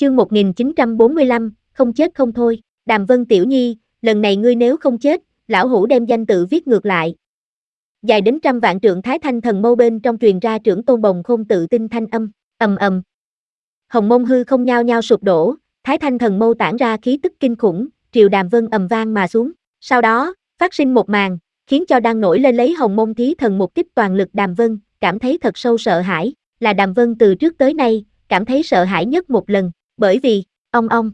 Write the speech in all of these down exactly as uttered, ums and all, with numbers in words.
Chương một nghìn chín trăm bốn mươi lăm, không chết không thôi. Đàm Vân tiểu nhi, lần này ngươi nếu không chết, lão hủ đem danh tự viết ngược lại. Dài đến trăm vạn trượng Thái Thanh thần mâu bên trong truyền ra trưởng tôn bồng khôn tự tin thanh âm, ầm ầm. Hồng mông hư không nhao nhao sụp đổ, Thái Thanh thần mâu tản ra khí tức kinh khủng, triều Đàm Vân ầm vang mà xuống. Sau đó, phát sinh một màn, khiến cho đang nổi lên lấy hồng mông thí thần một kích toàn lực Đàm Vân, cảm thấy thật sâu sợ hãi, là Đàm Vân từ trước tới nay, cảm thấy sợ hãi nhất một lần, bởi vì, ong ong.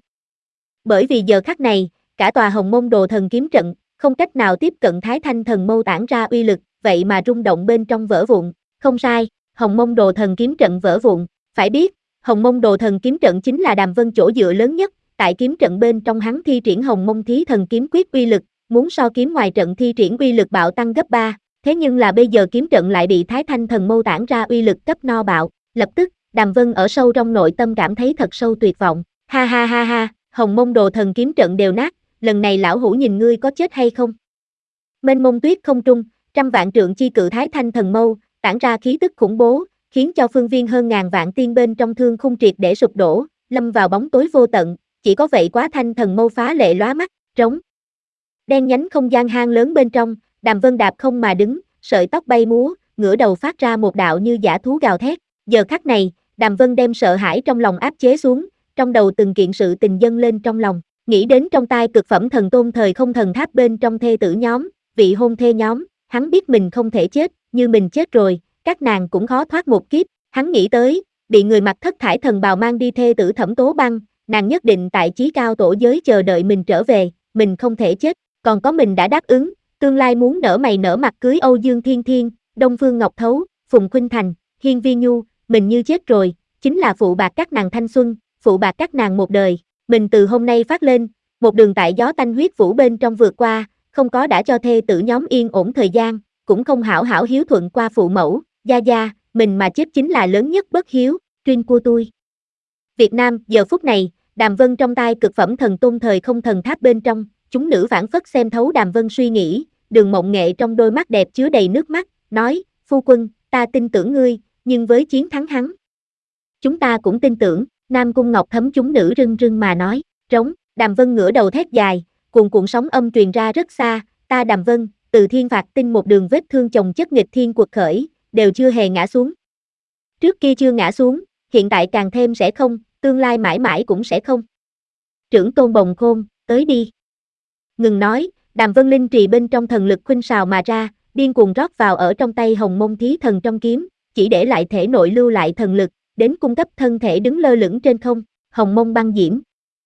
Bởi vì giờ khắc này, cả tòa hồng mông đồ thần kiếm trận, không cách nào tiếp cận Thái Thanh thần mâu tản ra uy lực, vậy mà rung động bên trong vỡ vụn, không sai, hồng mông đồ thần kiếm trận vỡ vụn, phải biết, hồng mông đồ thần kiếm trận chính là Đàm Vân chỗ dựa lớn nhất, tại kiếm trận bên trong hắn thi triển hồng mông thí thần kiếm quyết uy lực, muốn so kiếm ngoài trận thi triển uy lực bạo tăng gấp ba, thế nhưng là bây giờ kiếm trận lại bị Thái Thanh thần mâu tản ra uy lực cấp no bạo, lập tức, Đàm Vân ở sâu trong nội tâm cảm thấy thật sâu tuyệt vọng, ha ha ha ha, hồng mông đồ thần kiếm trận đều nát, lần này lão hủ nhìn ngươi có chết hay không. Mênh mông tuyết không trung, trăm vạn trượng chi cự Thái Thanh thần mâu, tản ra khí tức khủng bố, khiến cho phương viên hơn ngàn vạn tiên bên trong thương khung triệt để sụp đổ, lâm vào bóng tối vô tận, chỉ có vậy quá Thanh thần mâu phá lệ lóa mắt, trống. Đen nhánh không gian hang lớn bên trong, Đàm Vân đạp không mà đứng, sợi tóc bay múa, ngửa đầu phát ra một đạo như dã thú gào thét, giờ khắc này, Đàm Vân đem sợ hãi trong lòng áp chế xuống, trong đầu từng kiện sự tình dâng lên trong lòng, nghĩ đến trong tai cực phẩm thần tôn thời không thần tháp bên trong thê tử nhóm, vị hôn thê nhóm, hắn biết mình không thể chết, như mình chết rồi, các nàng cũng khó thoát một kiếp, hắn nghĩ tới, bị người mặc thất thải thần bào mang đi thê tử Thẩm Tố Băng, nàng nhất định tại chí cao tổ giới chờ đợi mình trở về, mình không thể chết, còn có mình đã đáp ứng, tương lai muốn nở mày nở mặt cưới Âu Dương Thiên Thiên, Đông Phương Ngọc Thấu, Phùng Khuynh Thành, Hiên Vi Nhu, mình như chết rồi, chính là phụ bạc các nàng thanh xuân, phụ bạc các nàng một đời, mình từ hôm nay phát lên, một đường tại gió tanh huyết vũ bên trong vượt qua, không có đã cho thê tử nhóm yên ổn thời gian, cũng không hảo hảo hiếu thuận qua phụ mẫu, gia gia, mình mà chết chính là lớn nhất bất hiếu, truyên của tôi. Việt Nam, giờ phút này, Đàm Vân trong tai cực phẩm thần tôn thời không thần tháp bên trong, chúng nữ phản phất xem thấu Đàm Vân suy nghĩ, Đường Mộng Nghệ trong đôi mắt đẹp chứa đầy nước mắt, nói, phu quân, ta tin tưởng ngươi, nhưng với chiến thắng hắn. Chúng ta cũng tin tưởng, Nam Cung Ngọc Thấm chúng nữ rưng rưng mà nói, trống, Đàm Vân ngửa đầu thét dài, cuồn cuộn sóng âm truyền ra rất xa, ta Đàm Vân, từ thiên phạt tinh một đường vết thương chồng chất nghịch thiên quật khởi, đều chưa hề ngã xuống. Trước kia chưa ngã xuống, hiện tại càng thêm sẽ không, tương lai mãi mãi cũng sẽ không. Trưởng tôn bồng khôn, tới đi. Ngừng nói, Đàm Vân linh trì bên trong thần lực khuynh sào mà ra, điên cuồng rót vào ở trong tay hồng mông thí thần trong kiếm, chỉ để lại thể nội lưu lại thần lực, đến cung cấp thân thể đứng lơ lửng trên không, hồng mông băng diễm.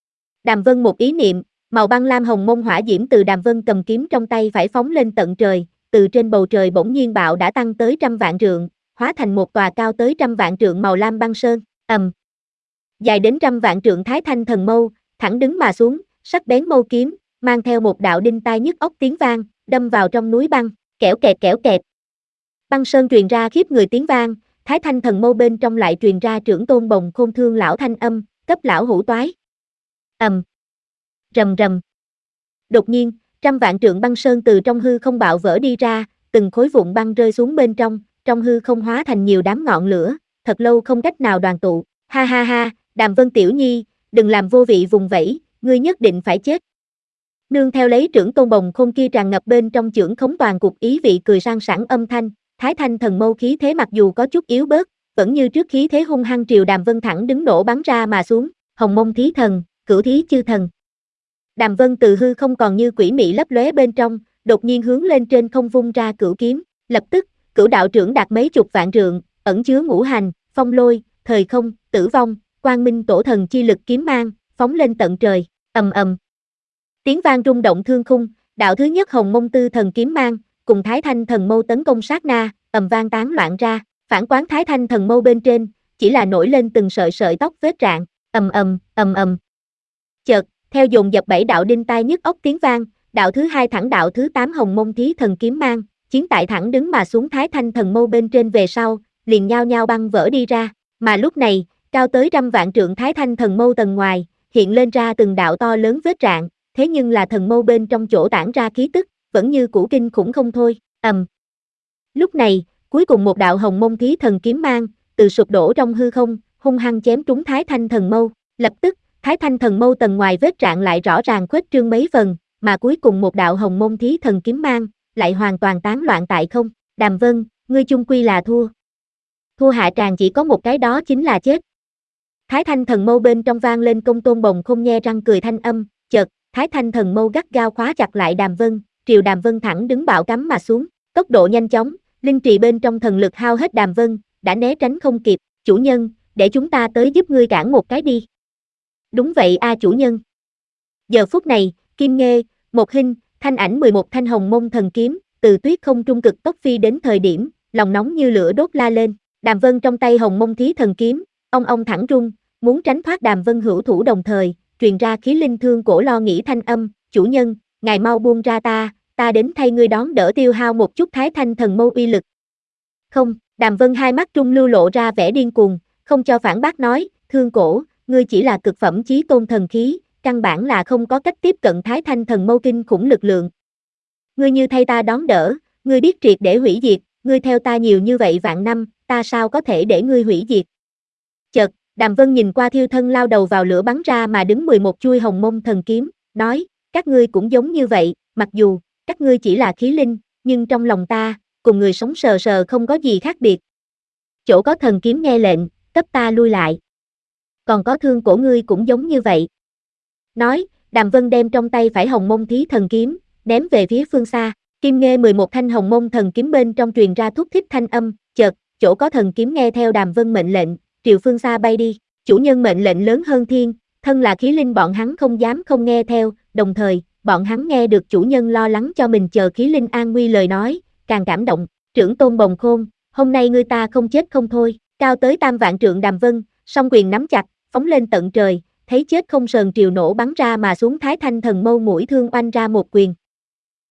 Đàm Vân một ý niệm, màu băng lam hồng mông hỏa diễm từ Đàm Vân cầm kiếm trong tay phải phóng lên tận trời, từ trên bầu trời bỗng nhiên bạo đã tăng tới trăm vạn trượng, hóa thành một tòa cao tới trăm vạn trượng màu lam băng sơn, ầm. Dài đến trăm vạn trượng Thái Thanh thần mâu, thẳng đứng mà xuống, sắc bén mâu kiếm, mang theo một đạo đinh tai nhức óc tiếng vang, đâm vào trong núi băng, kẽo kẹt kẽo kẹt. Băng sơn truyền ra khiếp người tiếng vang, Thái Thanh thần mâu bên trong lại truyền ra trưởng tôn bồng khôn thương lão thanh âm, cấp lão hủ toái. Ầm. Rầm rầm. Đột nhiên, trăm vạn trượng băng sơn từ trong hư không bạo vỡ đi ra, từng khối vụn băng rơi xuống bên trong, trong hư không hóa thành nhiều đám ngọn lửa, thật lâu không cách nào đoàn tụ. Ha ha ha, Đàm Vân tiểu nhi, đừng làm vô vị vùng vẫy, ngươi nhất định phải chết. Nương theo lấy trưởng tôn bồng khôn kia tràn ngập bên trong chưởng khống toàn cục ý vị cười sang sảng âm thanh, Thái Thanh thần mâu khí thế mặc dù có chút yếu bớt, vẫn như trước khí thế hung hăng triều Đàm Vân thẳng đứng nổ bắn ra mà xuống, hồng mông thí thần, cửu thí chư thần. Đàm Vân từ hư không còn như quỷ mị lấp lóe bên trong, đột nhiên hướng lên trên không vung ra cửu kiếm, lập tức, cửu đạo trưởng đạt mấy chục vạn trượng, ẩn chứa ngũ hành, phong lôi, thời không, tử vong, quang minh tổ thần chi lực kiếm mang, phóng lên tận trời, ầm ầm. Tiếng vang rung động thương khung, đạo thứ nhất hồng mông tư thần kiếm mang, cùng Thái Thanh thần mâu tấn công sát na, ầm vang tán loạn ra, phản quán Thái Thanh thần mâu bên trên, chỉ là nổi lên từng sợi sợi tóc vết rạn, ầm ầm, ầm ầm. Chợt, theo dồn dập bảy đạo đinh tai nhức óc tiếng vang, đạo thứ hai thẳng đạo thứ tám hồng mông thí thần kiếm mang, chiến tại thẳng đứng mà xuống Thái Thanh thần mâu bên trên về sau, liền nhao nhao băng vỡ đi ra, mà lúc này, cao tới trăm vạn trượng Thái Thanh thần mâu tầng ngoài, hiện lên ra từng đạo to lớn vết rạn, thế nhưng là thần mâu bên trong chỗ tản ra khí tức, vẫn như cũ kinh khủng không thôi, ầm. Lúc này, cuối cùng một đạo hồng mông thí thần kiếm mang, từ sụp đổ trong hư không, hung hăng chém trúng Thái Thanh thần mâu, Lập tức, Thái Thanh thần mâu tầng ngoài vết rạn lại rõ ràng khuếch trương mấy phần, mà cuối cùng một đạo hồng môn thí thần kiếm mang, lại hoàn toàn tán loạn tại không. Đàm Vân, ngươi chung quy là thua. Thua hạ tràng chỉ có một cái đó chính là chết. Thái Thanh thần mâu bên trong vang lên Công Tôn Bồng không nhe răng cười thanh âm, chợt, Thái Thanh thần mâu gắt gao khóa chặt lại Đàm Vân, triều Đàm Vân thẳng đứng bạo cắm mà xuống, tốc độ nhanh chóng, linh trì bên trong thần lực hao hết Đàm Vân, đã né tránh không kịp, chủ nhân, để chúng ta tới giúp ngươi cản một cái đi. Đúng vậy a chủ nhân. Giờ phút này, Kim Nghê, Một Hinh, Thanh Ảnh mười một thanh hồng môn thần kiếm, từ tuyết không trung cực tốc phi đến thời điểm, lòng nóng như lửa đốt la lên, Đàm Vân trong tay hồng môn thí thần kiếm, ông ông thẳng rung, muốn tránh thoát Đàm Vân hữu thủ đồng thời, truyền ra khí linh thương cổ lo nghĩ thanh âm, chủ nhân, ngài mau buông ra ta, ta đến thay ngươi đón đỡ tiêu hao một chút Thái Thanh thần mâu uy lực. Không, Đàm Vân hai mắt trung lưu lộ ra vẻ điên cuồng, không cho phản bác nói, thương cổ, ngươi chỉ là cực phẩm chí tôn thần khí, căn bản là không có cách tiếp cận Thái Thanh thần mâu kinh khủng lực lượng. Ngươi như thay ta đón đỡ, ngươi biết triệt để hủy diệt, ngươi theo ta nhiều như vậy vạn năm, ta sao có thể để ngươi hủy diệt. Chợt, Đàm Vân nhìn qua thiêu thân lao đầu vào lửa bắn ra mà đứng mười một chuôi hồng môn thần kiếm, nói, các ngươi cũng giống như vậy, mặc dù, các ngươi chỉ là khí linh, nhưng trong lòng ta, cùng người sống sờ sờ không có gì khác biệt. Chỗ có thần kiếm nghe lệnh, cấp ta lui lại. Còn có thương cổ ngươi cũng giống như vậy. Nói, Đàm Vân đem trong tay phải hồng môn thí thần kiếm, ném về phía phương xa, Kim Nghê mười một thanh hồng môn thần kiếm bên trong truyền ra thúc thích thanh âm, chợt, chỗ có thần kiếm nghe theo Đàm Vân mệnh lệnh, triều phương xa bay đi, chủ nhân mệnh lệnh lớn hơn thiên, thân là khí linh bọn hắn không dám không nghe theo, đồng thời, bọn hắn nghe được chủ nhân lo lắng cho mình chờ khí linh an nguy lời nói, càng cảm động, trưởng tôn Bồng Khôn, hôm nay ngươi ta không chết không thôi, cao tới tam vạn trượng Đàm Vân, song quyền nắm chặt, phóng lên tận trời, thấy chết không sờn triều nổ bắn ra mà xuống Thái Thanh thần mâu mũi thương oanh ra một quyền,